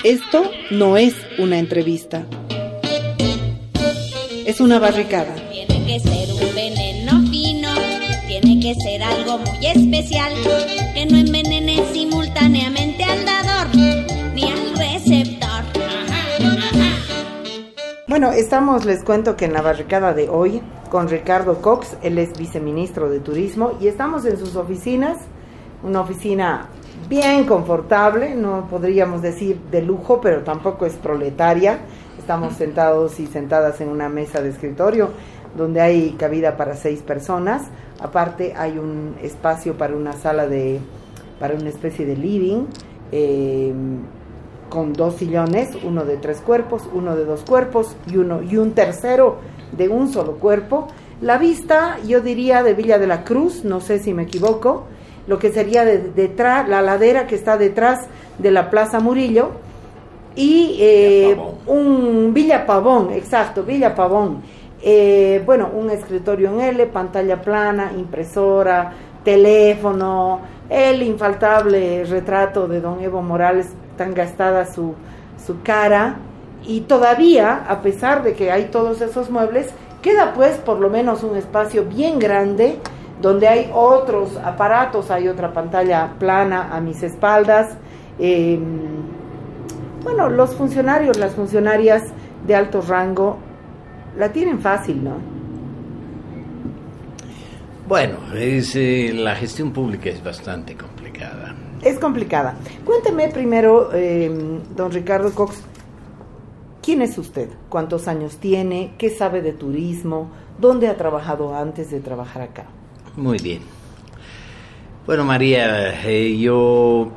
Esto no es una entrevista. Es una barricada. Tiene que ser un veneno fino, tiene que ser algo muy especial, que no envenene simultáneamente al dador ni al receptor. Bueno, les cuento que en la barricada de hoy con Ricardo Cox, él es viceministro de Turismo, y estamos en sus oficinas, una oficina bien confortable, no podríamos decir de lujo, pero tampoco es proletaria. Estamos sentados y sentadas en una mesa de escritorio donde hay cabida para 6 personas. Aparte hay un espacio para una para una especie de living, con 2 sillones, uno de 3 cuerpos, uno de 2 cuerpos y un tercero de un solo cuerpo. La vista, yo diría, de Villa de la Cruz, no sé si me equivoco, lo que sería detrás, la ladera que está detrás de la Plaza Murillo, y Villa Pavón, exacto, Villa Pavón. Bueno, un escritorio en L, pantalla plana, impresora, teléfono, el infaltable retrato de don Evo Morales, tan gastada su cara, y todavía, a pesar de que hay todos esos muebles, queda pues por lo menos un espacio bien grande donde hay otros aparatos, hay otra pantalla plana a mis espaldas. Bueno, los funcionarios, las funcionarias de alto rango la tienen fácil, ¿no? Bueno, la gestión pública es bastante complicada. Es complicada. Cuénteme primero, don Ricardo Cox, ¿quién es usted? ¿Cuántos años tiene? ¿Qué sabe de turismo? ¿Dónde ha trabajado antes de trabajar acá? Muy bien. Bueno, María, yo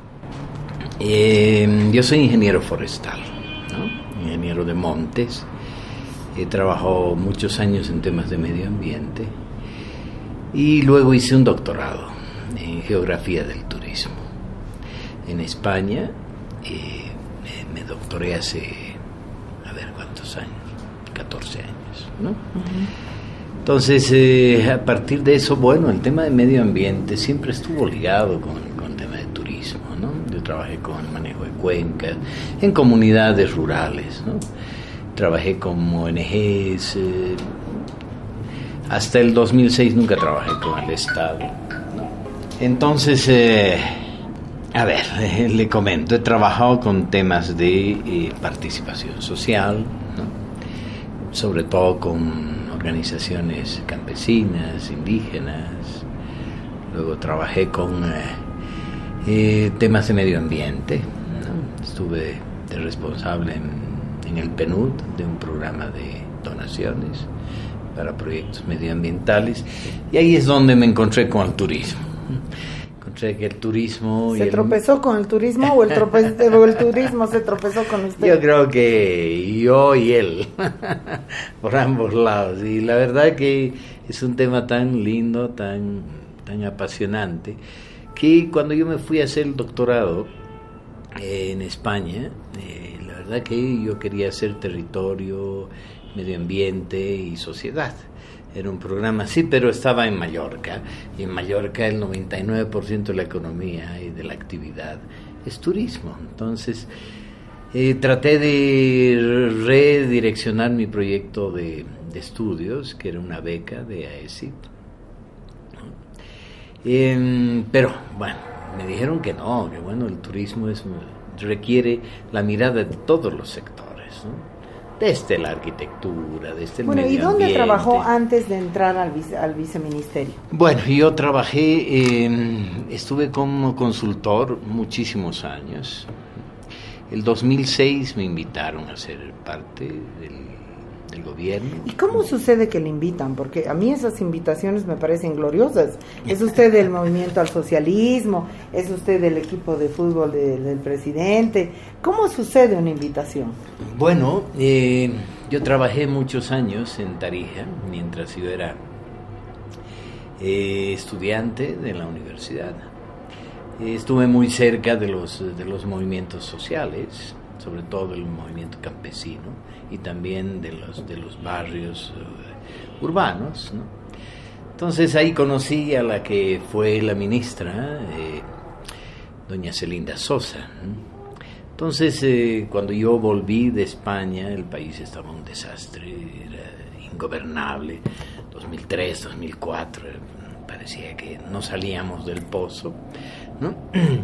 soy ingeniero forestal, ¿no? Ingeniero de montes. He trabajado muchos años en temas de medio ambiente y luego hice un doctorado en geografía del turismo en España. Me doctoré hace, ¿cuántos años? 14 años, ¿no? Uh-huh. Entonces, a partir de eso, bueno, el tema de medio ambiente siempre estuvo ligado con el tema de turismo, ¿no? Yo trabajé con manejo de cuencas, en comunidades rurales, ¿no? Trabajé con ONGs, hasta el 2006 nunca trabajé con el Estado, ¿no? Entonces, le comento, he trabajado con temas de participación social, ¿no? Sobre todo con organizaciones campesinas, indígenas. Luego trabajé con temas de medio ambiente, ¿no? Estuve de responsable en el PNUD de un programa de donaciones para proyectos medioambientales, y ahí es donde me encontré con el turismo. Encontré que el turismo... ¿Se tropezó con el turismo o el turismo se tropezó con usted? Yo creo que yo y él, por ambos lados. Y la verdad que es un tema tan lindo, tan apasionante, que cuando yo me fui a hacer el doctorado en España, la verdad que yo quería hacer territorio, medio ambiente y sociedad. Era un programa así, pero estaba en Mallorca, y en Mallorca el 99% de la economía y de la actividad es turismo. Entonces traté de redireccionar mi proyecto de estudios, que era una beca de AECIT, pero bueno, me dijeron que no, que bueno, el turismo requiere la mirada de todos los sectores, ¿no? Desde la arquitectura, desde el medio ambiente. Bueno, ¿y dónde trabajó antes de entrar al viceministerio? Bueno, yo trabajé, estuve como consultor muchísimos años. El 2006 me invitaron a ser parte del gobierno. ¿Y cómo sucede que le invitan? Porque a mí esas invitaciones me parecen gloriosas. ¿Es usted del movimiento al socialismo? ¿Es usted del equipo de fútbol del presidente? ¿Cómo sucede una invitación? Bueno, yo trabajé muchos años en Tarija, mientras yo era estudiante de la universidad. Estuve muy cerca de los movimientos sociales, sobre todo el movimiento campesino, y también de los barrios urbanos, ¿no? Entonces ahí conocí a la que fue la ministra, doña Celinda Sosa, ¿no? Entonces, cuando yo volví de España, el país estaba un desastre, era ingobernable. 2003, 2004, parecía que no salíamos del pozo, ¿no?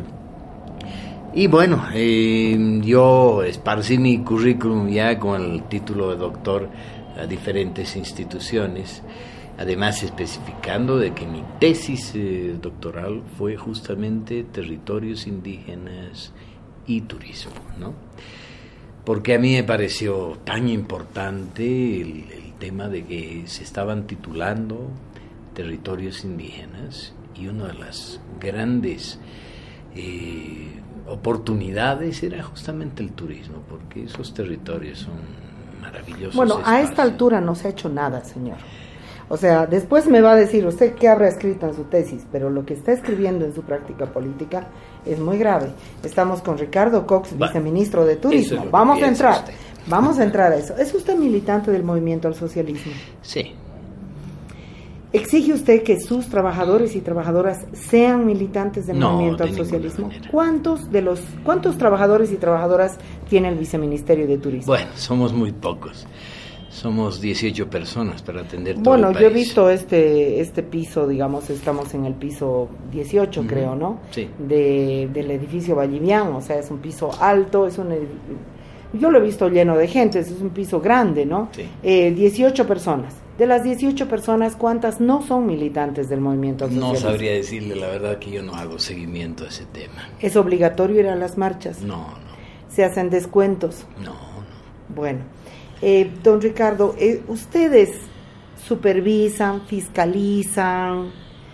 Y bueno, yo esparcí mi currículum ya con el título de doctor a diferentes instituciones, además especificando de que mi tesis doctoral fue justamente territorios indígenas y turismo, ¿no? Porque a mí me pareció tan importante el tema de que se estaban titulando territorios indígenas, y una de las grandes oportunidades era justamente el turismo, porque esos territorios son maravillosos. Bueno, espacios. a esta altura no se ha hecho nada, señor. O sea, después me va a decir usted qué habrá escrito en su tesis, pero lo que está escribiendo en su práctica política es muy grave. Estamos con Ricardo Cox, viceministro de Turismo. Vamos a entrar a eso. ¿Es usted militante del movimiento al socialismo? Sí. ¿Exige usted que sus trabajadores y trabajadoras sean militantes del movimiento al socialismo? ¿Cuántos trabajadores y trabajadoras tiene el viceministerio de Turismo? Bueno, somos muy pocos. Somos 18 personas para atender todo el país. Bueno, yo he visto este piso, digamos, estamos en el piso 18, creo, ¿no? Sí. Del edificio Vallivian, o sea, es un piso alto, yo lo he visto lleno de gente, es un piso grande, ¿no? Sí. 18 personas. De las 18 personas, ¿cuántas no son militantes del movimiento al socialismo? No sabría decirle, la verdad que yo no hago seguimiento a ese tema. ¿Es obligatorio ir a las marchas? No. ¿Se hacen descuentos? No. Bueno, don Ricardo, ¿ustedes supervisan, fiscalizan,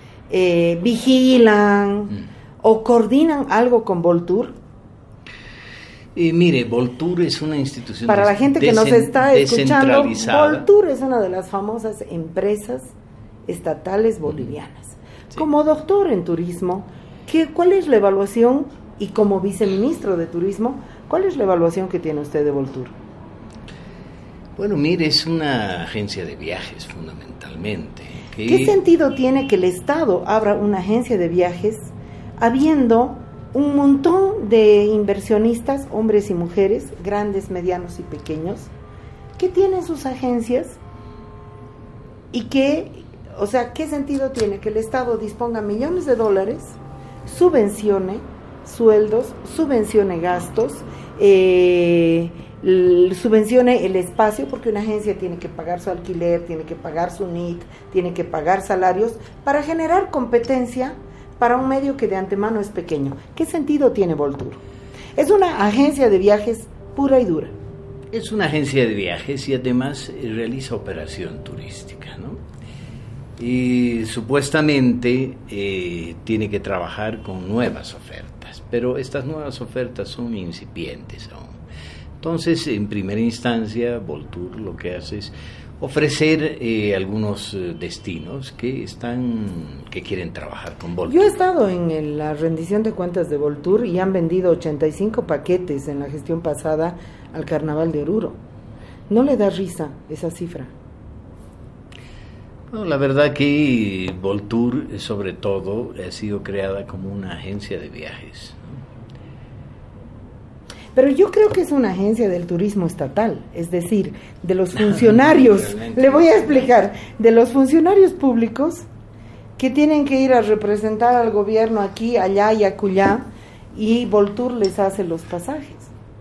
vigilan o coordinan algo con Voltur? Mire, Voltur es una institución para la gente que nos está escuchando, Voltur es una de las famosas empresas estatales bolivianas. Sí. Como doctor en turismo, ¿cuál es la evaluación? Y como viceministro de Turismo, ¿cuál es la evaluación que tiene usted de Voltur? Bueno, mire, es una agencia de viajes fundamentalmente. ¿Qué sentido tiene que el Estado abra una agencia de viajes habiendo un montón de inversionistas, hombres y mujeres, grandes, medianos y pequeños, que tienen sus agencias y qué sentido tiene que el Estado disponga millones de dólares, subvencione sueldos, subvencione gastos, subvencione el espacio, porque una agencia tiene que pagar su alquiler, tiene que pagar su NIT, tiene que pagar salarios para generar competencia para un medio que de antemano es pequeño? ¿Qué sentido tiene Voltur? Es una agencia de viajes pura y dura. Es una agencia de viajes y además realiza operación turística, ¿no? Y supuestamente tiene que trabajar con nuevas ofertas, pero estas nuevas ofertas son incipientes aún. Entonces, en primera instancia, Voltur lo que hace es ofrecer algunos destinos que quieren trabajar con Voltur. Yo he estado en la rendición de cuentas de Voltur y han vendido 85 paquetes en la gestión pasada al Carnaval de Oruro. ¿No le da risa esa cifra? No, la verdad que Voltur, sobre todo, ha sido creada como una agencia de viajes. Pero yo creo que es una agencia del turismo estatal, es decir, de los funcionarios, le voy a explicar, de los funcionarios públicos que tienen que ir a representar al gobierno aquí, allá y acullá, y Voltur les hace los pasajes.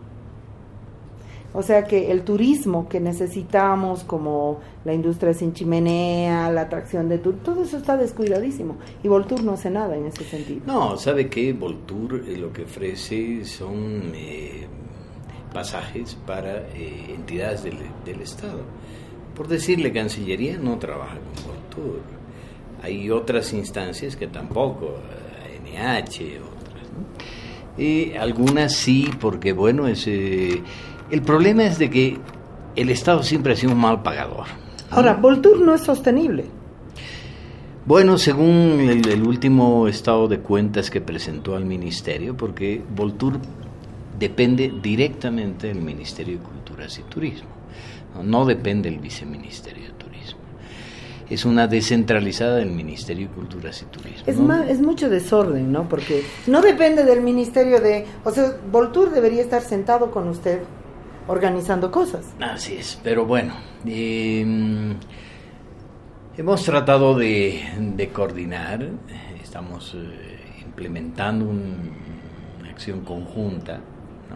O sea que el turismo que necesitamos, como la industria sin chimenea, la atracción de todo eso está descuidadísimo, y Voltur no hace nada en ese sentido. No, ¿sabe qué? Voltur lo que ofrece son pasajes para entidades del Estado. Por decirle, Cancillería no trabaja con Voltur. Hay otras instancias que tampoco, ANH, otras, ¿no? Algunas sí, porque bueno, el problema es de que el Estado siempre ha sido un mal pagador. Ahora, Voltur no es sostenible. Bueno, según el último estado de cuentas que presentó al Ministerio, porque Voltur depende directamente del Ministerio de Culturas y Turismo, no depende del Viceministerio de Turismo. es una descentralizada del Ministerio de Culturas y Turismo. ¿No? Es mucho desorden, ¿no? Porque no depende del Ministerio de... O sea, Voltur debería estar sentado con usted organizando cosas. Así es, pero bueno, hemos tratado de coordinar, estamos implementando una acción conjunta, ¿no?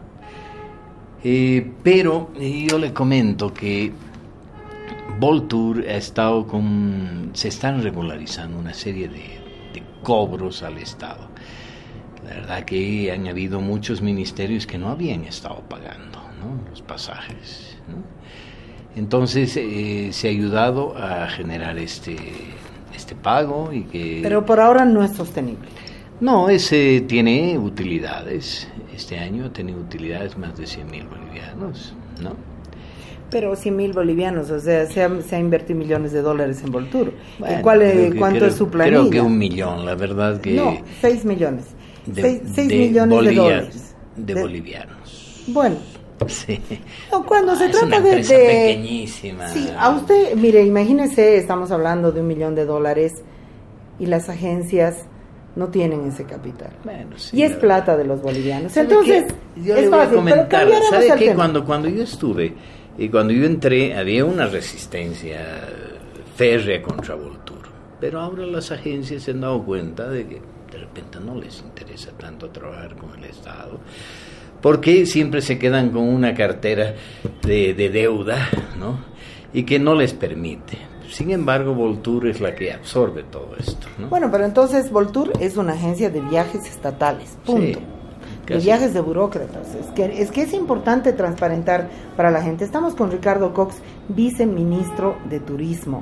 Pero yo le comento que Voltur se están regularizando una serie de cobros al Estado. La verdad que han habido muchos ministerios que no habían estado pagando, ¿no?, los pasajes, ¿no? Entonces se ha ayudado a generar este pago y que... Pero por ahora no es sostenible. No, ese tiene utilidades. Este año ha tenido utilidades más de 100,000 bolivianos, ¿no? Pero 100,000 bolivianos, o sea, se ha invertido millones de dólares en Voltur. Bueno, ¿Cuánto es su planilla? Creo que 1 millón, la verdad que... No, 6 millones. 6 de millones de dólares. De bolivianos. Bueno. Sí. No, cuando se trata una empresa pequeñísima. Sí, a usted, mire, imagínese, estamos hablando de $1 millón y las agencias no tienen ese capital. Bueno, sí, y es plata de los bolivianos. ¿Sabe Entonces, qué? Yo es le voy fácil, a comentar, pero cambiaremos ¿sabe el qué? tema. Cuando yo estuve y cuando yo entré, había una resistencia férrea contra Voltur, pero ahora las agencias se han dado cuenta de que de repente no les interesa tanto trabajar con el Estado, porque siempre se quedan con una cartera de deuda, ¿no?, y que no les permite. Sin embargo, Voltur es la que absorbe todo esto, ¿no? Bueno, pero entonces Voltur es una agencia de viajes estatales, punto. Sí, de viajes de burócratas. Es que es importante transparentar para la gente. Estamos con Ricardo Cox, viceministro de Turismo.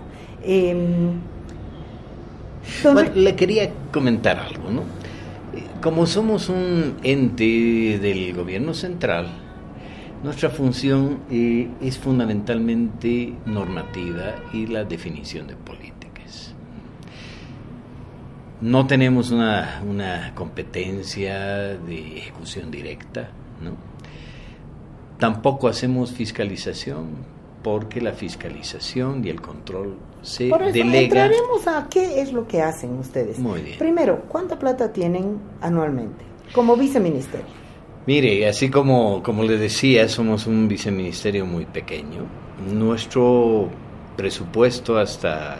Bueno, le quería comentar algo, ¿no? Como somos un ente del gobierno central, nuestra función es fundamentalmente normativa y la definición de políticas. No tenemos una competencia de ejecución directa, ¿no? Tampoco hacemos fiscalización, porque la fiscalización y el control se Por eso delega. entraremos a qué es lo que hacen ustedes. Muy bien. Primero, ¿cuánta plata tienen anualmente como viceministerio? Mire, así como le decía, somos un viceministerio muy pequeño. Nuestro presupuesto hasta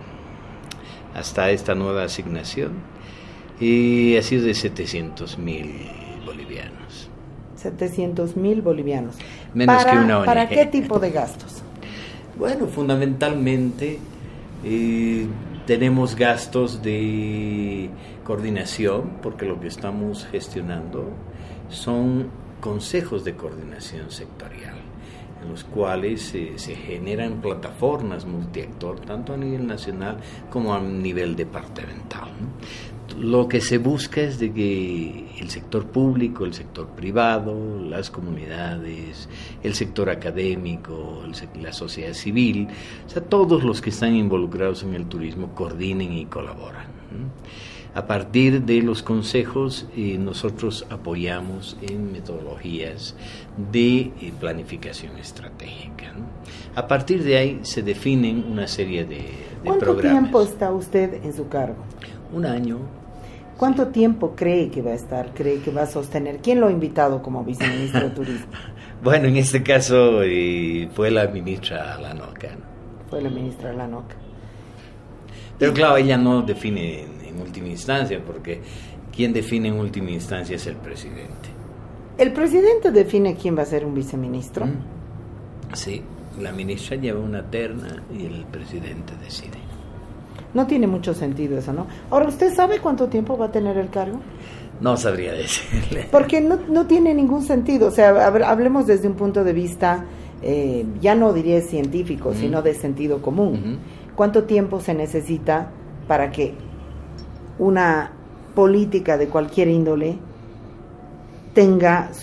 esta nueva asignación ha sido de 700,000 bolivianos. 700,000 bolivianos. Menos que una ONG. ¿Para qué tipo de gastos? Bueno, fundamentalmente tenemos gastos de coordinación, porque lo que estamos gestionando son consejos de coordinación sectorial, en los cuales se generan plataformas multiactor, tanto a nivel nacional como a nivel departamental, ¿no? Lo que se busca es de que el sector público, el sector privado, las comunidades, el sector académico, la sociedad civil, o sea, todos los que están involucrados en el turismo coordinen y colaboran, ¿no? A partir de los consejos, nosotros apoyamos en metodologías de planificación estratégica, ¿no? A partir de ahí se definen una serie de ¿Cuánto programas. tiempo está usted en su cargo? 1 año. ¿Cuánto tiempo cree que va a estar, cree que va a sostener? ¿Quién lo ha invitado como viceministro de Turismo? Bueno, en este caso fue la ministra Lanoca, ¿no? Fue la ministra Lanoca. Pero claro, ella no define en última instancia, porque quien define en última instancia es el presidente. ¿El presidente define quién va a ser un viceministro? Sí, la ministra lleva una terna y el presidente decide. No tiene mucho sentido eso, ¿no? Ahora, ¿usted sabe cuánto tiempo va a tener el cargo? No sabría decirle. Porque no tiene ningún sentido. O sea, hablemos desde un punto de vista, ya no diría científico, sino de sentido común. ¿Cuánto tiempo se necesita para que una política de cualquier índole tenga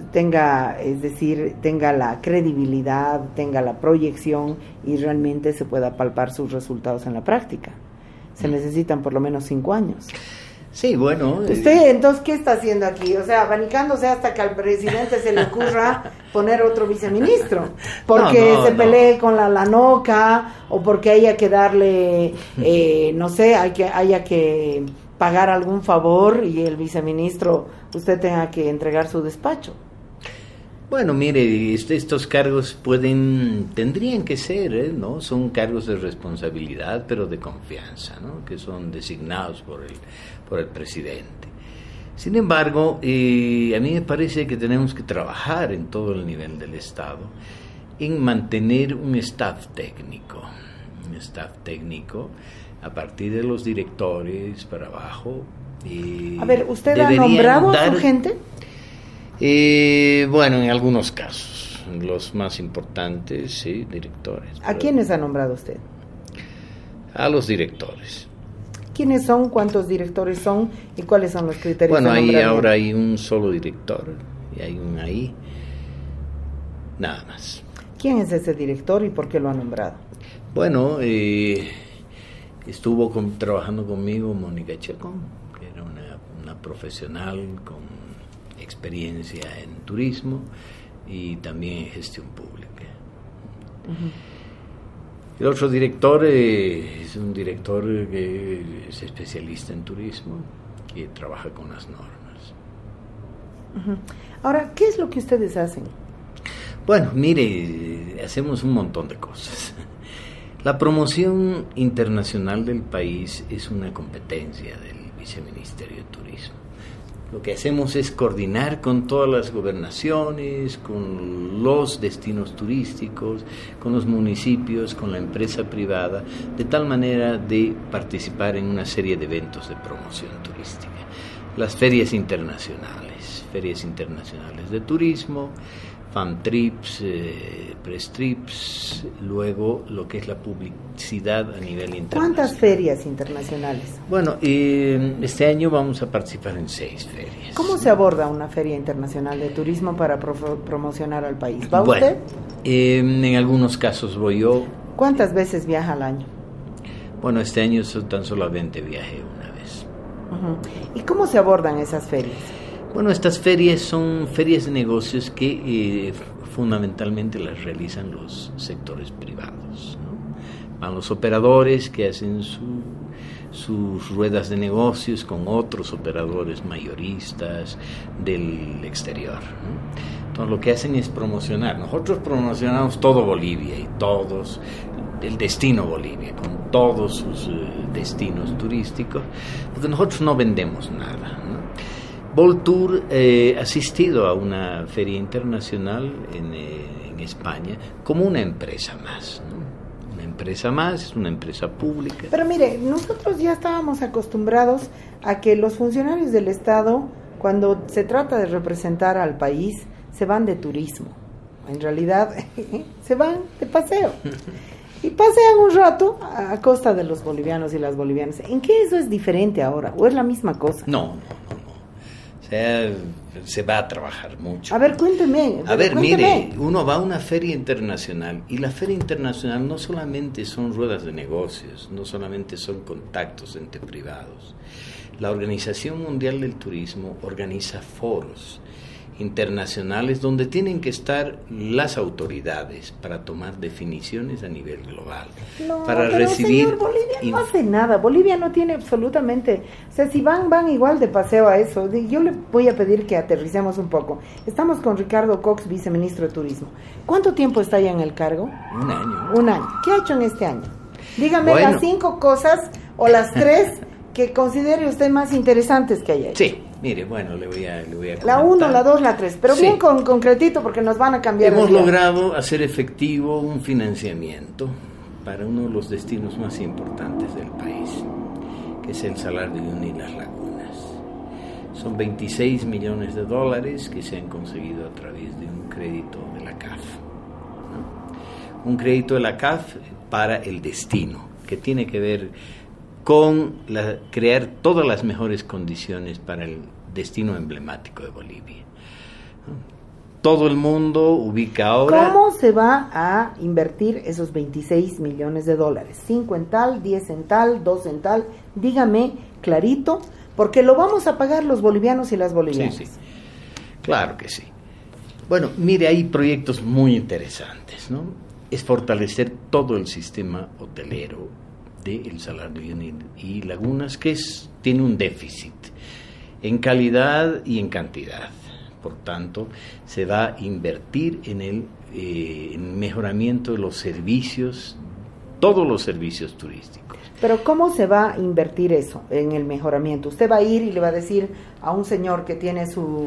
la credibilidad, tenga la proyección y realmente se pueda palpar sus resultados en la práctica? Se necesitan por lo menos 5 años. Sí, bueno. ¿Usted entonces qué está haciendo aquí? O sea, abanicándose hasta que al presidente se le ocurra poner otro viceministro, porque se pelee con la Lanoca, o porque haya que darle, no sé, haya que pagar algún favor y el viceministro, usted tenga que entregar su despacho. Bueno, mire, estos cargos tendrían que ser, ¿no? Son cargos de responsabilidad, pero de confianza, ¿no? Que son designados por el presidente. Sin embargo, a mí me parece que tenemos que trabajar en todo el nivel del Estado en mantener un staff técnico a partir de los directores para abajo. A ver, ¿usted ha nombrado a su gente? Bueno, en algunos casos, los más importantes, sí, directores. ¿A quiénes ha nombrado usted? A los directores. ¿Quiénes son? ¿Cuántos directores son? ¿Y cuáles son los criterios? Bueno, ahí ahora hay un solo director y hay un ahí, nada más. ¿Quién es ese director y por qué lo ha nombrado? Bueno, estuvo trabajando conmigo Mónica Chacón, que era una profesional con experiencia en turismo y también en gestión pública. El otro director es un director que es especialista en turismo y trabaja con las normas. Ahora, ¿qué es lo que ustedes hacen? Bueno, mire, hacemos un montón de cosas. La promoción internacional del país es una competencia del Viceministerio de Turismo. Lo que hacemos es coordinar con todas las gobernaciones, con los destinos turísticos, con los municipios, con la empresa privada, de tal manera de participar en una serie de eventos de promoción turística. Las ferias internacionales de turismo, FAMTrips, Press Trips, luego lo que es la publicidad a nivel internacional. ¿Cuántas ferias internacionales? Bueno, este año vamos a participar en 6 ferias. ¿Cómo se aborda una feria internacional de turismo para promocionar al país? ¿Va bueno, usted? En algunos casos voy yo. ¿Cuántas veces viaja al año? Bueno, este año tan solamente viajé una vez. ¿Y cómo se abordan esas ferias? Bueno, estas ferias son ferias de negocios que fundamentalmente las realizan los sectores privados, ¿no? Van los operadores que hacen sus ruedas de negocios con otros operadores mayoristas del exterior, ¿no? Entonces lo que hacen es promocionar. Nosotros promocionamos todo Bolivia y el destino Bolivia, con todos sus destinos turísticos, porque nosotros no vendemos nada, ¿no? Voltour ha asistido a una feria internacional en España como una empresa más, ¿no? Una empresa más, es una empresa pública. Pero mire, nosotros ya estábamos acostumbrados a que los funcionarios del Estado, cuando se trata de representar al país, se van de turismo. En realidad, se van de paseo. Y pasean un rato a costa de los bolivianos y las bolivianas. ¿En qué eso es diferente ahora? ¿O es la misma cosa? No. O sea, se va a trabajar mucho. A ver, cuénteme. Mire, uno va a una feria internacional y la feria internacional no solamente son ruedas de negocios, no solamente son contactos entre privados. La Organización Mundial del Turismo organiza foros internacionales donde tienen que estar las autoridades para tomar definiciones a nivel global, para recibir. Señor, Bolivia no hace nada. Bolivia no tiene absolutamente, o sea, si van igual de paseo a eso. Yo le voy a pedir que aterricemos un poco. Estamos con Ricardo Cox, viceministro de Turismo. ¿Cuánto tiempo está ya en el cargo? Un año. ¿Qué ha hecho en este año? Dígame las 5 cosas o las 3 que considere usted más interesantes que haya hecho. Sí. Mire, bueno, le voy a comentar. La 1, la 2, la 3, pero sí, bien concretito porque nos van a cambiar. Hemos logrado hacer efectivo un financiamiento para uno de los destinos más importantes del país, que es el Salar de Uyuni y las Lagunas. Son $26 millones que se han conseguido a través de un crédito de la CAF, ¿no? Un crédito de la CAF para el destino, que tiene que ver con crear todas las mejores condiciones para el destino emblemático de Bolivia. Todo el mundo ubica ahora. ¿Cómo se va a invertir esos $26 millones? 5 en tal, 10 en tal, 2 en tal. Dígame clarito, porque lo vamos a pagar los bolivianos y las bolivianas. Sí, sí, claro que sí. Bueno, mire, hay proyectos muy interesantes, ¿no? Es fortalecer todo el sistema hotelero de El Salar de Uyuni y Lagunas, que tiene un déficit en calidad y en cantidad. Por tanto, se va a invertir en el mejoramiento de los servicios, todos los servicios turísticos. Pero ¿cómo se va a invertir eso en el mejoramiento? Usted va a ir y le va a decir a un señor que tiene su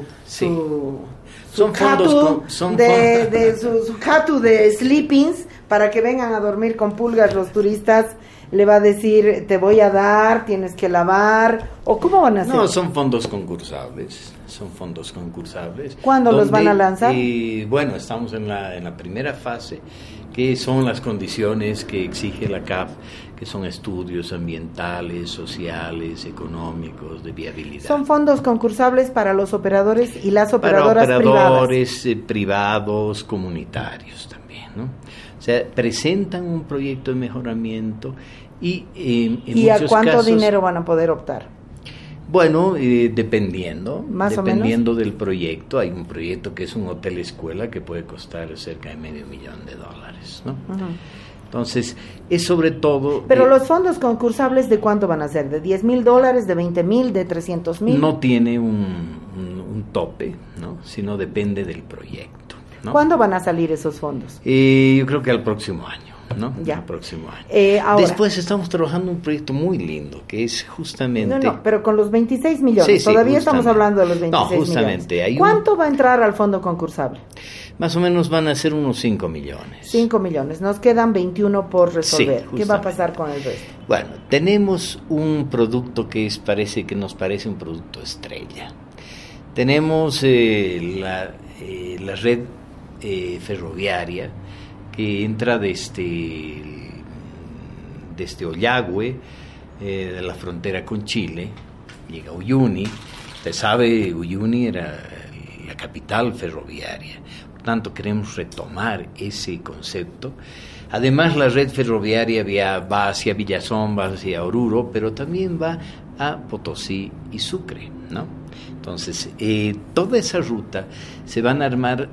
catu de sleepings para que vengan a dormir con pulgas los turistas, le va a decir, te voy a dar, tienes que lavar, o ¿cómo van a hacer? No, son fondos concursables. ¿Cuándo los van a lanzar? Bueno, estamos en la primera fase, que son las condiciones que exige la CAF, que son estudios ambientales, sociales, económicos, de viabilidad. Son fondos concursables para los operadores y las operadoras para operadores privados, comunitarios también, ¿no? O sea, presentan un proyecto de mejoramiento y en muchos casos... ¿Y a cuánto dinero van a poder optar? Bueno, dependiendo del proyecto. Hay un proyecto que es un hotel escuela que puede costar cerca de $500,000, ¿no? Uh-huh. Entonces, es sobre todo... Pero los fondos concursables, ¿de cuánto van a ser? ¿De $10,000, de $20,000, de $300,000? No tiene un tope, ¿no? Sino depende del proyecto, ¿no? ¿Cuándo van a salir esos fondos? Yo creo que al próximo año, ¿no? Ya. El próximo año. Ahora, después estamos trabajando un proyecto muy lindo, que es justamente... No, pero con los 26 millones. Sí, todavía estamos hablando de los 26 millones. ¿Cuánto va a entrar al fondo concursable? Más o menos van a ser unos 5 millones. 5 millones. Nos quedan 21 por resolver. Sí, ¿qué va a pasar con el resto? Bueno, tenemos un producto que nos parece un producto estrella. Tenemos la red ferroviaria que entra desde Ollagüe, de la frontera con Chile, llega a Uyuni. Usted sabe, Uyuni era la capital ferroviaria. Por tanto, queremos retomar ese concepto. Además, la red ferroviaria va hacia Villazón, va hacia Oruro, pero también va a Potosí y Sucre, ¿no? Entonces, toda esa ruta se van a armar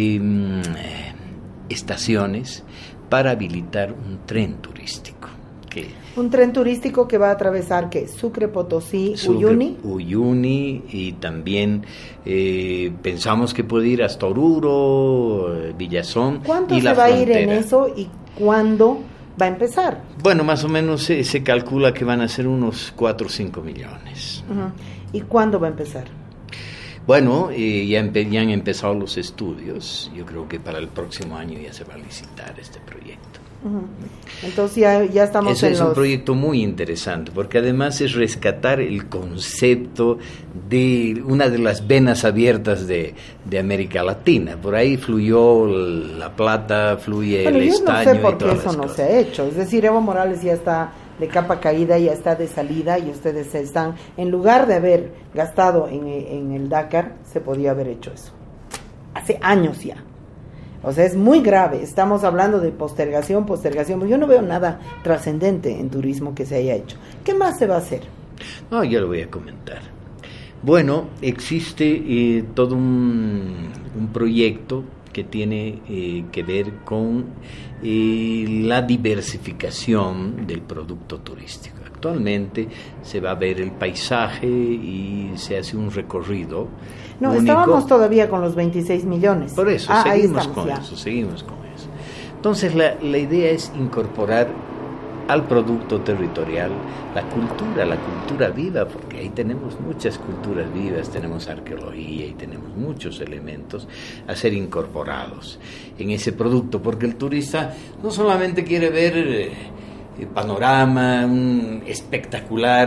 estaciones para habilitar un tren turístico. Un tren turístico que va a atravesar, ¿qué? Sucre, Potosí, Uyuni. Uyuni, y también pensamos que puede ir hasta Oruro, Villazón. ¿Cuánto y se la va frontera. a ir en eso y cuándo va a empezar? Bueno, más o menos se calcula que van a ser unos 4 o 5 millones. Uh-huh. ¿Y cuándo va a empezar? Bueno, ya han empezado los estudios. Yo creo que para el próximo año ya se va a licitar este proyecto. Uh-huh. Entonces ya estamos Eso es un proyecto muy interesante, porque además es rescatar el concepto de una de las venas abiertas de América Latina. Por ahí fluyó la plata, fluye el estaño. Yo no sé por y qué todas eso las no cosas. se ha hecho. Es decir, Evo Morales ya está de capa caída, ya está de salida, y ustedes están, en lugar de haber gastado en el Dakar, se podía haber hecho eso hace años ya. O sea, es muy grave. Estamos hablando de postergación, porque yo no veo nada trascendente en turismo que se haya hecho. ¿Qué más se va a hacer? No, yo lo voy a comentar. Bueno, existe todo un proyecto que tiene que ver con la diversificación del producto turístico. Actualmente se va a ver el paisaje y se hace un recorrido. No, único. estábamos todavía con los 26 millones. Por eso, seguimos con ya. eso. Entonces, la idea es incorporar al producto territorial la cultura viva, porque ahí tenemos muchas culturas vivas, tenemos arqueología y tenemos muchos elementos a ser incorporados en ese producto, porque el turista no solamente quiere ver panorama, un espectacular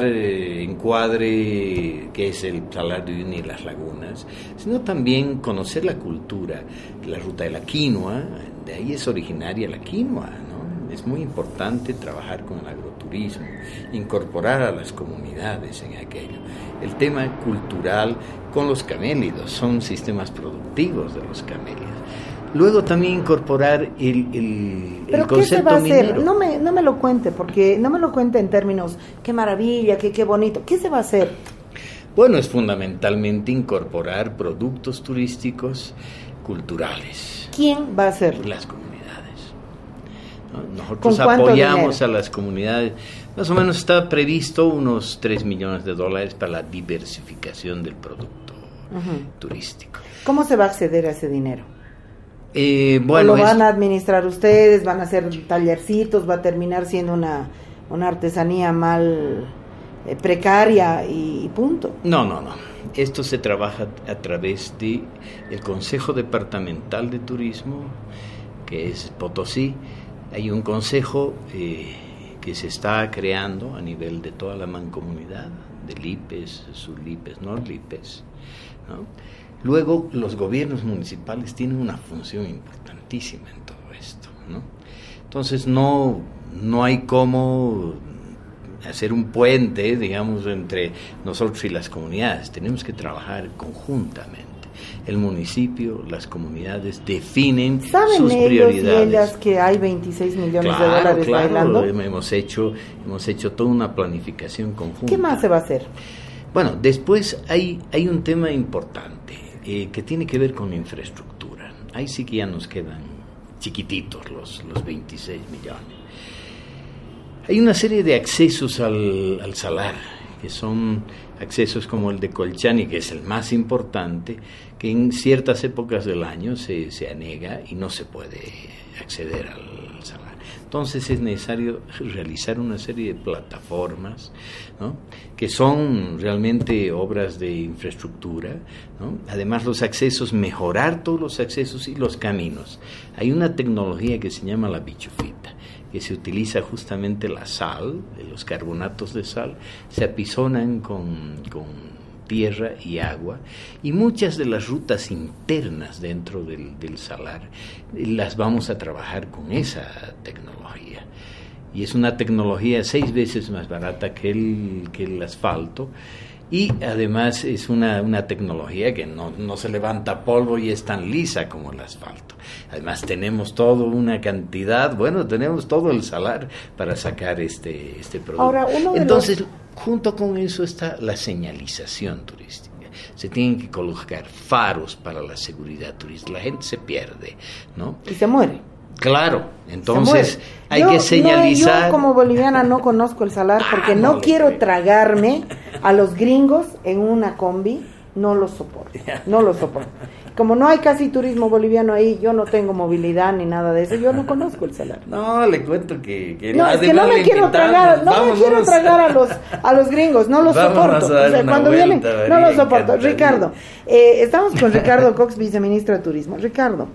encuadre que es el Salar de Uyuni y las lagunas, sino también conocer la cultura, la ruta de la quinoa, de ahí es originaria la quinoa, ¿no? Es muy importante trabajar con el agroturismo, incorporar a las comunidades en aquello. El tema cultural con los camélidos, son sistemas productivos de los camélidos. Luego también incorporar el concepto minero. ¿Pero qué se va a hacer? No me lo cuente, porque no me lo cuente en términos, qué maravilla, qué bonito. ¿Qué se va a hacer? Bueno, es fundamentalmente incorporar productos turísticos culturales. ¿Quién va a hacerlo? Las comunidades. Nosotros ¿Con cuánto apoyamos dinero? a las comunidades. Más o menos está previsto unos $3 millones para la diversificación del producto turístico. ¿Cómo se va a acceder a ese dinero? Bueno, ¿O lo van a administrar ustedes? ¿Van a hacer tallercitos? ¿Va a terminar siendo una artesanía mal precaria y punto? No. Esto se trabaja a través de el Consejo Departamental de Turismo, que es Potosí. Hay un consejo que se está creando a nivel de toda la mancomunidad, de Lipes, Surlipes, Norlipes, ¿no? Luego, los gobiernos municipales tienen una función importantísima en todo esto, ¿no? Entonces, no hay cómo hacer un puente, digamos, entre nosotros y las comunidades. Tenemos que trabajar conjuntamente. El municipio, las comunidades definen sus ¿Saben ellos prioridades. y ellas que hay 26 millones de dólares bailando? Hemos hecho toda una planificación conjunta. ¿Qué más se va a hacer? Bueno, después hay un tema importante que tiene que ver con la infraestructura. Ahí sí que ya nos quedan chiquititos los 26 millones. Hay una serie de accesos al salar, que son accesos como el de Colchani, que es el más importante, que en ciertas épocas del año se anega y no se puede acceder al salar. Entonces es necesario realizar una serie de plataformas, ¿no?, que son realmente obras de infraestructura, ¿no? Además los accesos, mejorar todos los accesos y los caminos. Hay una tecnología que se llama la bichufita, que se utiliza justamente la sal, los carbonatos de sal, se apisonan con tierra y agua, y muchas de las rutas internas dentro del salar las vamos a trabajar con esa tecnología. Y es una tecnología 6 veces más barata que el asfalto, y además es una tecnología que no se levanta polvo y es tan lisa como el asfalto. Además tenemos toda una cantidad, tenemos todo el salar para sacar este producto. Ahora, entonces, junto con eso está la señalización turística. Se tienen que colocar faros para la seguridad turística. La gente se pierde, ¿no? Y se muere. Claro, entonces hay que señalizar. Yo como boliviana no conozco el salar porque no quiero tragarme a los gringos en una combi, no lo soporto. Como no hay casi turismo boliviano ahí, yo no tengo movilidad ni nada de eso, yo no conozco el salar. No, le cuento que no, es que no me quiero tragar, a los gringos, no los soporto. O sea, cuando vienen, no los soporto. Ricardo, estamos con Ricardo Cox, viceministro de Turismo. Ricardo,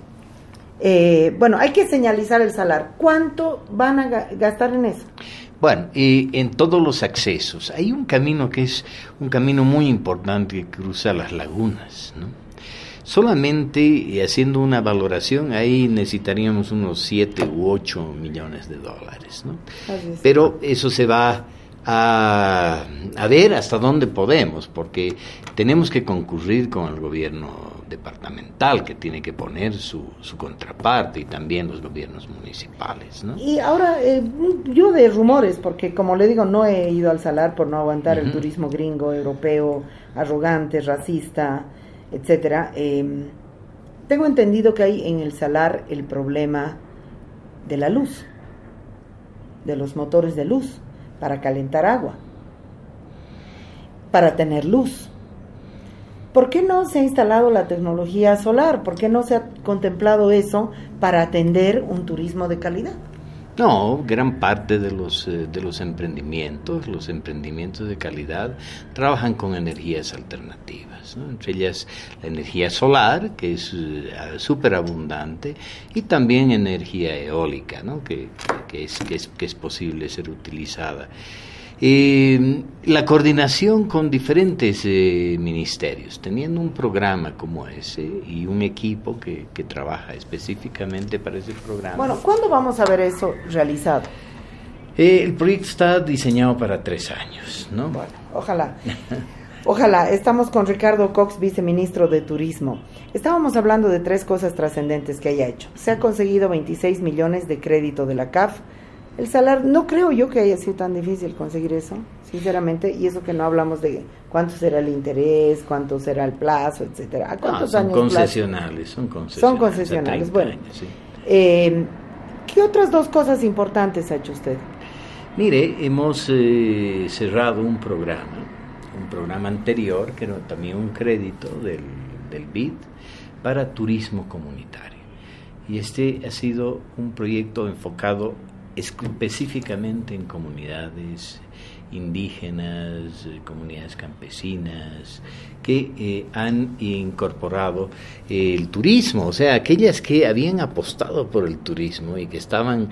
hay que señalizar el salar. ¿Cuánto van a gastar en eso? Bueno, en todos los accesos. Hay un camino que es un camino muy importante que cruza las lagunas, ¿no? Solamente haciendo una valoración, ahí necesitaríamos unos 7 u 8 millones de dólares, ¿no? Pero eso se va a ver hasta dónde podemos, porque tenemos que concurrir con el gobierno departamental, que tiene que poner su contraparte, y también los gobiernos municipales, ¿no? Y ahora, yo de rumores, porque como le digo, no he ido al salar por no aguantar el turismo gringo, europeo, arrogante, racista, etcétera. Tengo entendido que hay en el salar el problema de la luz, de los motores de luz, para calentar agua, para tener luz. ¿Por qué no se ha instalado la tecnología solar? ¿Por qué no se ha contemplado eso para atender un turismo de calidad? No, gran parte de los emprendimientos de calidad, trabajan con energías alternativas, ¿no? Entre ellas la energía solar, que es súper abundante, y también energía eólica, ¿no? que es posible ser utilizada. La coordinación con diferentes ministerios, teniendo un programa como ese y un equipo que trabaja específicamente para ese programa. Bueno, ¿cuándo vamos a ver eso realizado? El proyecto está diseñado para 3 años, ¿no? Bueno, ojalá. Estamos con Ricardo Cox, viceministro de Turismo. Estábamos hablando de 3 cosas trascendentes que haya hecho. Se ha conseguido 26 millones de crédito de la CAF. El salar, no creo yo que haya sido tan difícil conseguir eso. sinceramente, y eso que no hablamos de cuánto será el interés, cuánto será el plazo, etcétera. ¿A cuántos años? Son concesionales. Son concesionales, bueno. Años, sí. ¿Qué otras dos cosas importantes ha hecho usted? Mire, hemos cerrado un programa anterior, que era también un crédito del BID, para turismo comunitario. Y este ha sido un proyecto enfocado específicamente en comunidades indígenas, comunidades campesinas, que han incorporado el turismo, o sea, aquellas que habían apostado por el turismo y que estaban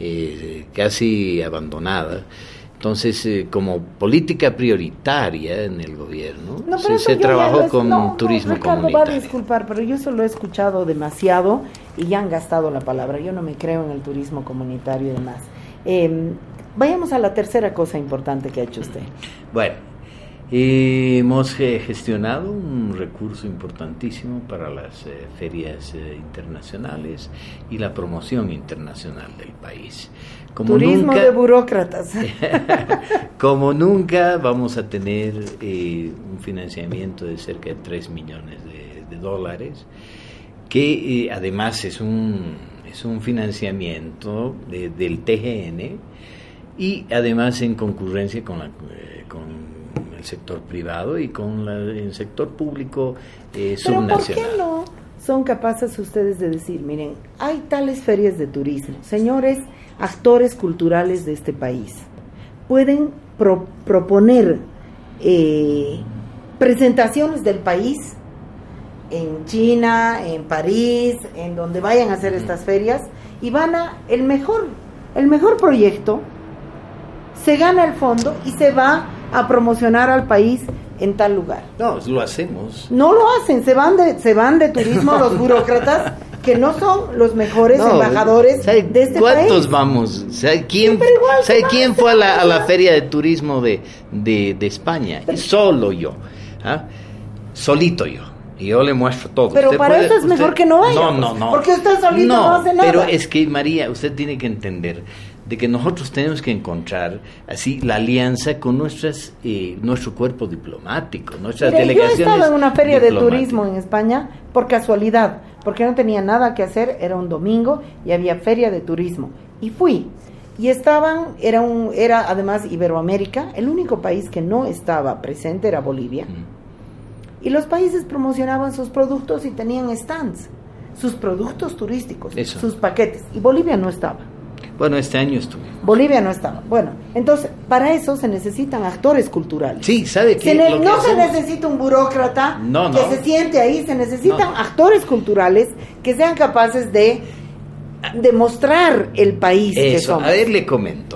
casi abandonadas. Entonces, como política prioritaria en el gobierno, se trabajó con turismo Ricardo, comunitario. va a disculpar, pero yo solo he escuchado demasiado y ya han gastado la palabra. Yo no me creo en el turismo comunitario y demás. Vayamos a la tercera cosa importante que ha hecho usted. Bueno, hemos gestionado un recurso importantísimo para las ferias internacionales y la promoción internacional del país. Como turismo de burócratas. Como nunca vamos a tener un financiamiento de cerca de $3 millones de dólares, que además es un financiamiento del TGN y además en concurrencia con el sector privado y con el sector público subnacional. ¿Pero por qué no son capaces ustedes de decir, miren, hay tales ferias de turismo, señores actores culturales de este país, pueden proponer presentaciones del país en China, en París, en donde vayan a hacer estas ferias, y van a el mejor proyecto, se gana el fondo y se va a promocionar al país en tal lugar? No, lo hacemos. No lo hacen, se van de turismo los burócratas que no son los mejores embajadores de este país. ¿Cuántos vamos? ¿Sabe quién fue a la feria de turismo de España? Solo yo, solito yo. Y yo le muestro todo. Pero para eso es mejor que no vaya. No. Porque usted solito no hace nada. Pero es que, María, usted tiene que entender de que nosotros tenemos que encontrar así la alianza con nuestro cuerpo diplomático, nuestras delegaciones. Yo he estado en una feria de turismo en España por casualidad, porque no tenía nada que hacer, era un domingo y había feria de turismo. Y fui. Y era además Iberoamérica, el único país que no estaba presente era Bolivia. Y los países promocionaban sus productos y tenían stands, sus productos turísticos, sus paquetes. Y Bolivia no estaba. Bueno, este año estuve. Bolivia no estaba. Bueno, entonces, para eso se necesitan actores culturales. Sí, ¿sabe qué? No se necesita un burócrata que se siente ahí, se necesitan actores culturales que sean capaces de demostrar el país que somos. A ver, le comento.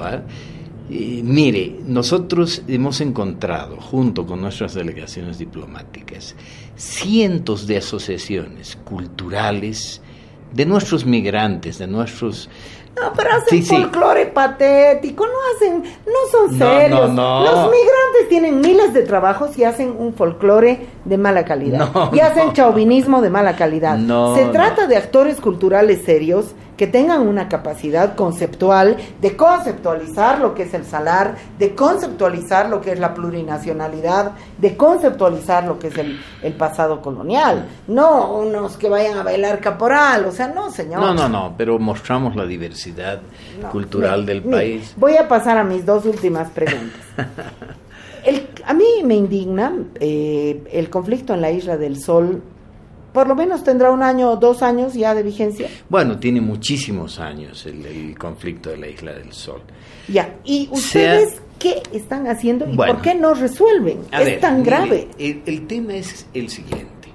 Mire, nosotros hemos encontrado, junto con nuestras delegaciones diplomáticas, cientos de asociaciones culturales de nuestros migrantes, de nuestros... No, pero hacen folclore patético, no son serios. No. Los migrantes tienen miles de trabajos y hacen un folclore de mala calidad. Y hacen chauvinismo de mala calidad. Se trata de actores culturales serios que tengan una capacidad conceptual de conceptualizar lo que es el salar, de conceptualizar lo que es la plurinacionalidad, de conceptualizar lo que es el pasado colonial. No unos que vayan a bailar caporal, o sea, no, señor. No, pero mostramos la diversidad cultural del país. Voy a pasar a mis dos últimas preguntas. A mí me indigna el conflicto en la Isla del Sol. Por lo menos tendrá 1 año o 2 años ya de vigencia. Bueno, tiene muchísimos años el conflicto de la Isla del Sol. Ya, ¿y ustedes qué están haciendo y por qué no resuelven? Es tan grave. El tema es el siguiente.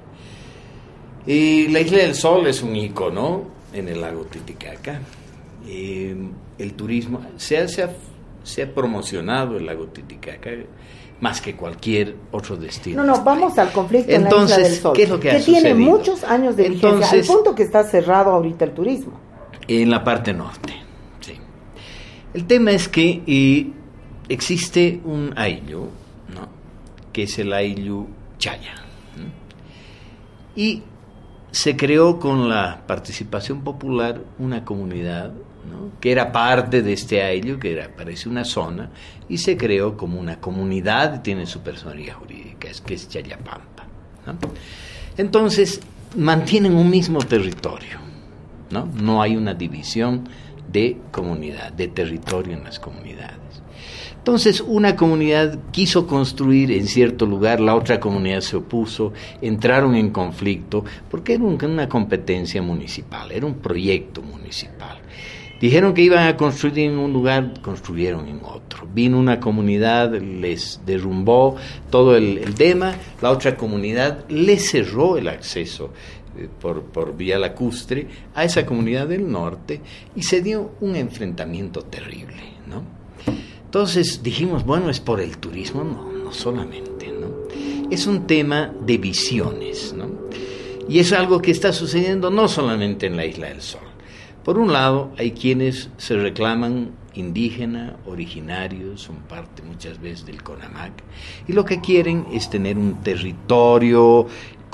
La Isla del Sol es un icono en el lago Titicaca. El turismo, se ha promocionado el lago Titicaca más que cualquier otro destino. No, vamos al conflicto en la Isla del Sol, ¿qué es lo que ha tiene sucedido? Muchos años de vigencia, al punto que está cerrado ahorita el turismo. En la parte norte, sí. El tema es que existe un ayllu, ¿no?, que es el ayllu Chaya. Y se creó con la participación popular una comunidad, ¿no?, que era parte de este ayllu, parece una zona, y se creó como una comunidad, tiene su personería jurídica, que es Chayapampa, ¿no? Entonces, mantienen un mismo territorio, ¿no? No hay una división de comunidad, de territorio en las comunidades. Entonces, una comunidad quiso construir en cierto lugar, la otra comunidad se opuso, entraron en conflicto, porque era una competencia municipal, era un proyecto municipal. Dijeron que iban a construir en un lugar, construyeron en otro. Vino una comunidad, les derrumbó todo el tema, la otra comunidad les cerró el acceso por vía lacustre a esa comunidad del norte, y se dio un enfrentamiento terrible, ¿no? Entonces dijimos, bueno, es por el turismo, no solamente, ¿no? Es un tema de visiones, ¿no? Y es algo que está sucediendo no solamente en la Isla del Sol. Por un lado, hay quienes se reclaman indígena, originarios, son parte muchas veces del CONAMAC, y lo que quieren es tener un territorio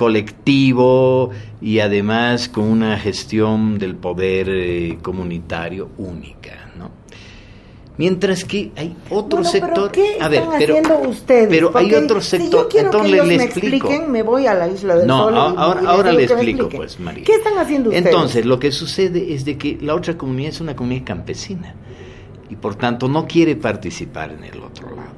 colectivo y además con una gestión del poder comunitario única, ¿no? Mientras que hay otro sector. ¿Qué están haciendo ustedes? Pero porque hay otro sector. Si yo quiero entonces que ellos le me explico. Expliquen, me voy a la Isla del Sol. Ahora le explico, pues, María. ¿Qué están haciendo ustedes? Entonces, lo que sucede es de que la otra comunidad es una comunidad campesina y por tanto no quiere participar en el otro lado.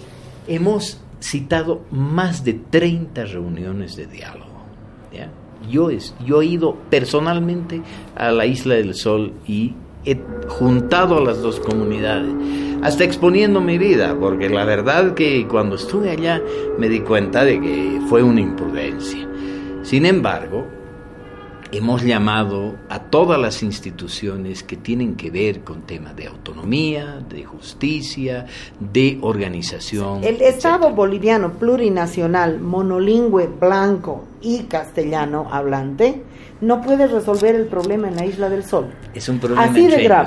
Hemos citado más de 30 reuniones de diálogo, ¿ya? Yo he ido personalmente a la Isla del Sol y he juntado a las dos comunidades, hasta exponiendo mi vida, porque la verdad que cuando estuve allá me di cuenta de que fue una imprudencia. Sin embargo, hemos llamado a todas las instituciones que tienen que ver con temas de autonomía, de justicia, de organización. El Estado boliviano plurinacional, monolingüe, blanco y castellano hablante, no puede resolver el problema en la Isla del Sol. Es un problema así de grave.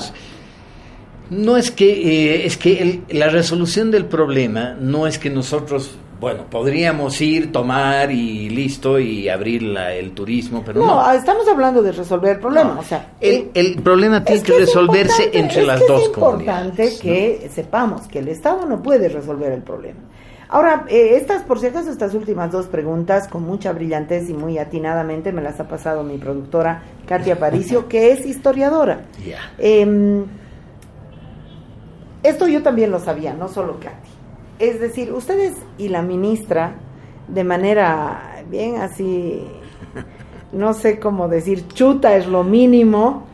No es que la resolución del problema no es que nosotros, bueno, podríamos ir, tomar y listo y abrir el turismo, pero no. Estamos hablando de resolver el problema. No, o sea, el problema tiene que resolverse entre las dos comunidades. Es importante que sepamos que el Estado no puede resolver el problema. Ahora, por si acaso, estas últimas dos preguntas, con mucha brillantez y muy atinadamente, me las ha pasado mi productora Katia Paricio, que es historiadora. Esto yo también lo sabía, no solo Katia. Es decir, ustedes y la ministra, de manera bien así, no sé cómo decir, chuta es lo mínimo,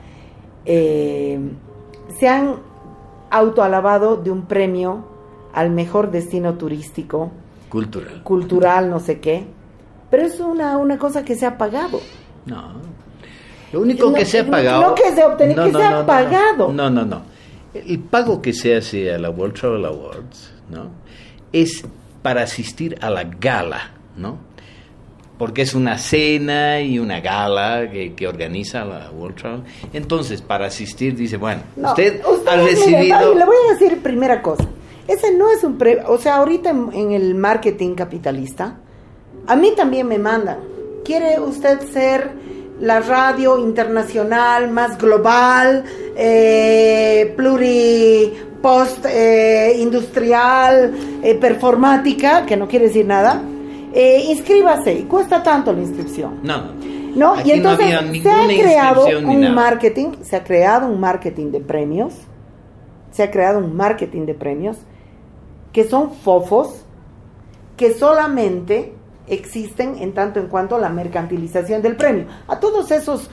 se han autoalabado de un premio al mejor destino turístico, cultural, no sé qué, pero es una cosa que se ha pagado. No, lo único que se ha pagado, no que se ha obtenido, que se ha pagado. No, el pago que se hace a la World Travel Awards, ¿no?, es para asistir a la gala, ¿no?, porque es una cena y una gala que organiza la World Travel. Entonces, para asistir, dice, bueno, usted ha recibido... Le voy a decir primera cosa. Ese no es un premio, o sea, ahorita en el marketing capitalista, a mí también me mandan, ¿quiere usted ser la radio internacional más global, industrial, performática, que no quiere decir nada? Inscríbase, y cuesta tanto la inscripción. No, y entonces se ha creado un marketing de premios, que son fofos, que solamente existen en tanto en cuanto a la mercantilización del premio. A todos esos,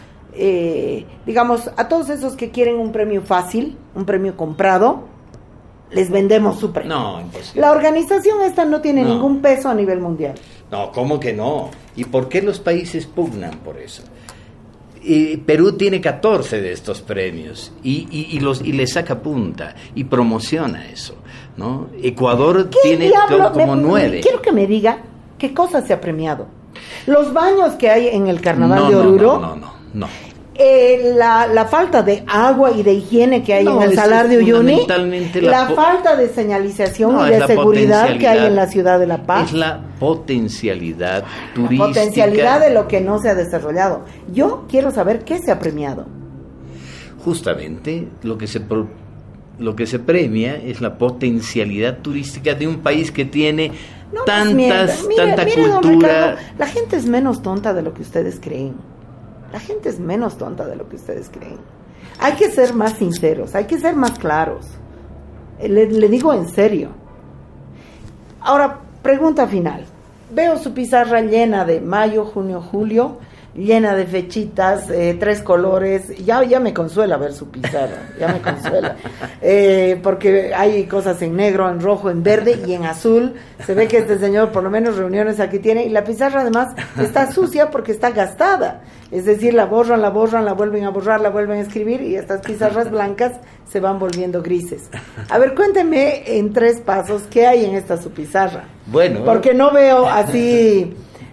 a todos esos que quieren un premio fácil, un premio comprado, les vendemos su premio. No, imposible. La organización esta no tiene ningún peso a nivel mundial. No, ¿cómo que no? ¿Y por qué los países pugnan por eso? Perú tiene 14 de estos premios y le saca punta y promociona eso, ¿no? Ecuador tiene como 9. Quiero que me diga qué cosas se ha premiado. Los baños que hay en el Carnaval de Oruro. No. la falta de agua y de higiene que hay en el Salar de Uyuni, la falta de señalización y de seguridad que hay en la ciudad de La Paz. Es la potencialidad turística. La potencialidad de lo que no se ha desarrollado. Yo quiero saber qué se ha premiado. Justamente lo que se premia es la potencialidad turística de un país que tiene tanta cultura. Ricardo, la gente es menos tonta de lo que ustedes creen. La gente es menos tonta de lo que ustedes creen. Hay que ser más sinceros, hay que ser más claros. Le digo en serio. Ahora, pregunta final. Veo su pizarra llena de mayo, junio, julio, llena de fechitas, 3 colores. Ya me consuela ver su pizarra, ya me consuela. Porque hay cosas en negro, en rojo, en verde y en azul. Se ve que este señor por lo menos reuniones aquí tiene. Y la pizarra además está sucia porque está gastada. Es decir, la borran, la vuelven a borrar, la vuelven a escribir y estas pizarras blancas se van volviendo grises. A ver, cuénteme en 3 pasos qué hay en esta su pizarra. Bueno. Porque no veo así...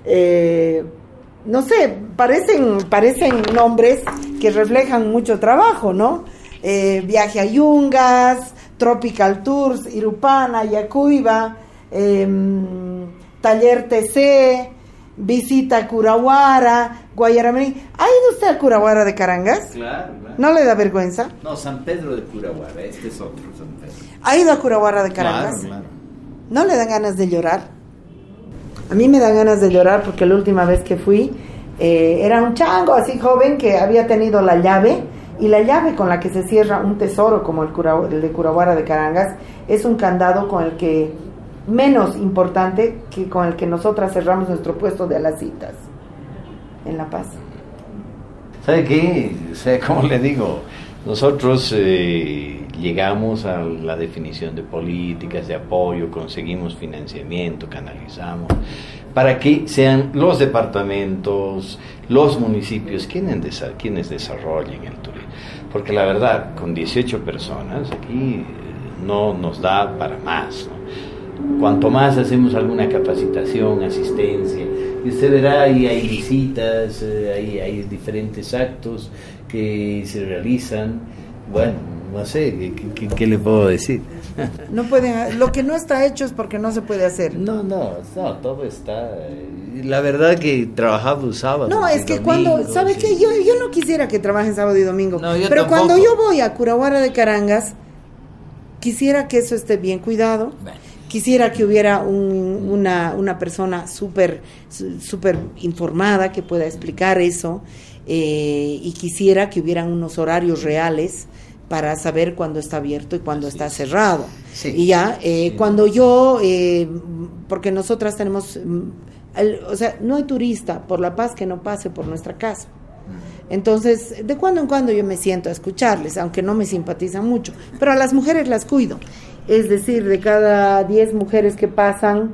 no sé, parecen nombres que reflejan mucho trabajo, ¿no? Viaje a Yungas, Tropical Tours, Irupana, Yacuiba, Taller TC, visita a Curahuara, Guayaramerí. ¿Ha ido usted a Curahuara de Carangas? Claro. ¿No le da vergüenza? No, San Pedro de Curahuara, este es otro San Pedro. ¿Ha ido a Curahuara de Carangas? Claro. ¿No le dan ganas de llorar? A mmí me dan ganas de llorar porque la última vez que fui era un chango así joven que había tenido la llave, y la llave con la que se cierra un tesoro como el de Curahuara de Carangas es un candado con el que menos importante que con el que nosotras cerramos nuestro puesto de alacitas en La Paz. ¿Sabe qué? O sea, como le digo, nosotros llegamos a la definición de políticas de apoyo, conseguimos financiamiento, canalizamos, para que sean los departamentos, los municipios quienes desarrollen el turismo. Porque la verdad, con 18 personas aquí no nos da para más, ¿no? Cuanto más hacemos alguna capacitación, asistencia, y usted verá, ahí hay visitas, hay diferentes actos que se realizan. Bueno, no sé, ¿qué le puedo decir? No pueden, lo que no está hecho es porque no se puede hacer. No, todo está. La verdad que trabajamos sábado. No, es que cuando, ¿sabe qué? Yo no quisiera que trabajen sábado y domingo. No, yo pero tampoco. Cuando yo voy a Curahuara de Carangas, quisiera que eso esté bien cuidado. Bueno. Quisiera que hubiera una persona súper informada que pueda explicar eso, y quisiera que hubieran unos horarios reales para saber cuándo está abierto y cuándo está cerrado. Sí. Y ya, cuando yo, porque nosotras tenemos, o sea, no hay turista por La Paz que no pase por nuestra casa. Entonces, de cuando en cuando yo me siento a escucharles, aunque no me simpatizan mucho, pero a las mujeres las cuido. Es decir, de cada 10 mujeres que pasan,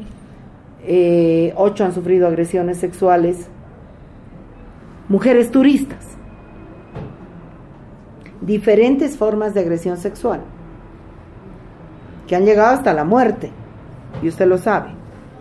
8 han sufrido agresiones sexuales. Mujeres turistas. Diferentes formas de agresión sexual, que han llegado hasta la muerte, y usted lo sabe.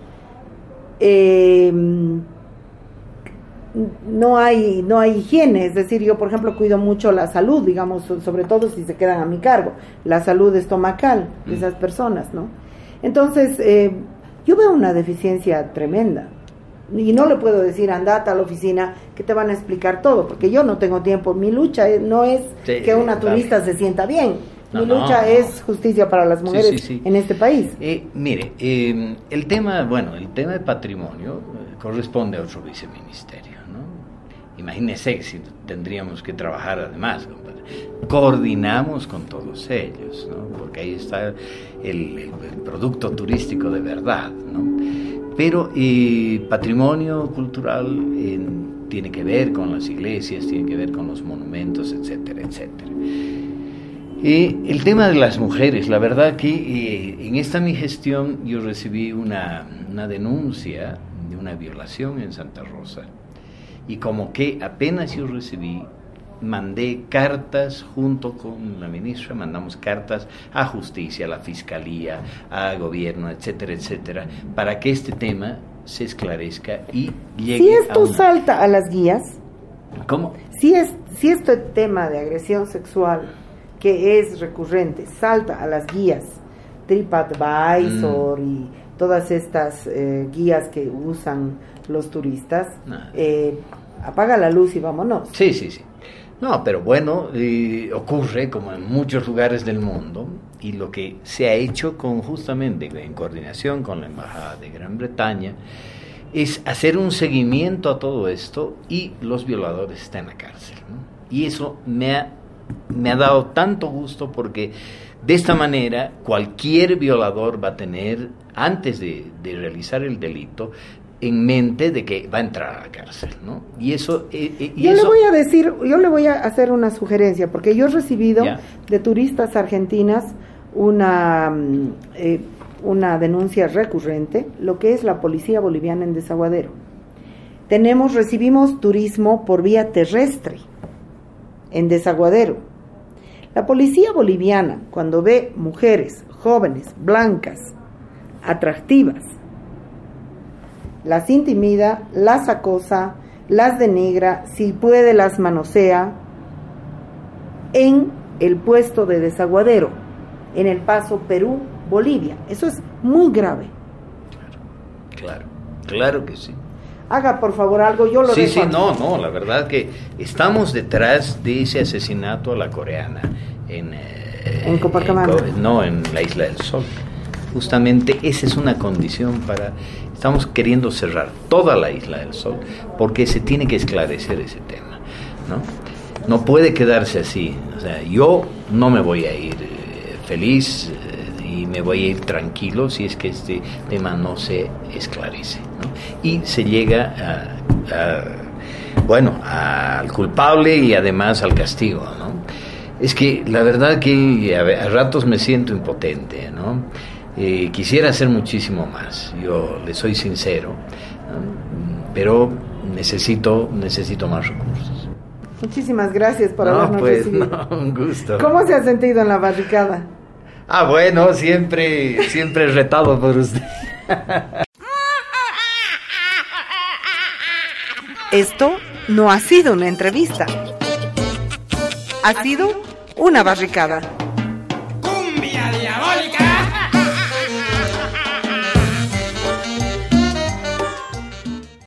No hay higiene, es decir, yo por ejemplo cuido mucho la salud, digamos, sobre todo si se quedan a mi cargo, la salud estomacal de esas personas, ¿no? Entonces, yo veo una deficiencia tremenda, y no le puedo decir andate a la oficina que te van a explicar todo, porque yo no tengo tiempo. Mi lucha no es que una turista se sienta bien, mi lucha es justicia para las mujeres en este país. Mire, el tema de patrimonio corresponde a otro viceministerio, ¿no? Imagínese si tendríamos que trabajar además, compadre. Coordinamos con todos ellos, ¿no? Porque ahí está el producto turístico de verdad, ¿no? Pero patrimonio cultural tiene que ver con las iglesias, tiene que ver con los monumentos, etcétera, etcétera. El tema de las mujeres, la verdad que en esta mi gestión yo recibí una denuncia de una violación en Santa Rosa, y como que apenas yo recibí, mandé cartas junto con la ministra, mandamos cartas a justicia, a la fiscalía, a gobierno, etcétera, etcétera, para que este tema se esclarezca y llegue si esto salta a las guías, ¿cómo? si este tema de agresión sexual, que es recurrente, salta a las guías TripAdvisor y todas estas guías que usan los turistas, apaga la luz y vámonos. Sí. No, pero bueno, ocurre como en muchos lugares del mundo, y lo que se ha hecho justamente en coordinación con la Embajada de Gran Bretaña es hacer un seguimiento a todo esto, y los violadores están en la cárcel, ¿no? Y eso me ha dado tanto gusto, porque de esta manera cualquier violador va a tener, antes de realizar el delito, en mente de que va a entrar a la cárcel, ¿no? Y eso... yo le voy a hacer una sugerencia, porque yo he recibido de turistas argentinas una denuncia recurrente, lo que es la policía boliviana en Desaguadero. Recibimos turismo por vía terrestre en Desaguadero. La policía boliviana, cuando ve mujeres jóvenes, blancas, atractivas, las intimida, las acosa, las denigra, si puede las manosea en el puesto de Desaguadero, en el paso Perú-Bolivia. Eso es muy grave. Claro que sí. Haga por favor algo, yo lo dejo. Sí, no, la verdad que estamos detrás de ese asesinato a la coreana en Copacabana. En la Isla del Sol. Justamente esa es una condición estamos queriendo cerrar toda la Isla del Sol, porque se tiene que esclarecer ese tema, ¿no? No puede quedarse así. O sea, yo no me voy a ir feliz y me voy a ir tranquilo si es que este tema no se esclarece, ¿no? Y se llega al culpable y además al castigo, ¿no? Es que la verdad que a ratos me siento impotente, ¿no? Quisiera hacer muchísimo más, yo le soy sincero, ¿no? Pero necesito más recursos. Muchísimas gracias por habernos recibido. Un gusto. ¿Cómo se ha sentido en la barricada? Bueno, siempre retado por usted. Esto no ha sido una entrevista, ha sido una barricada.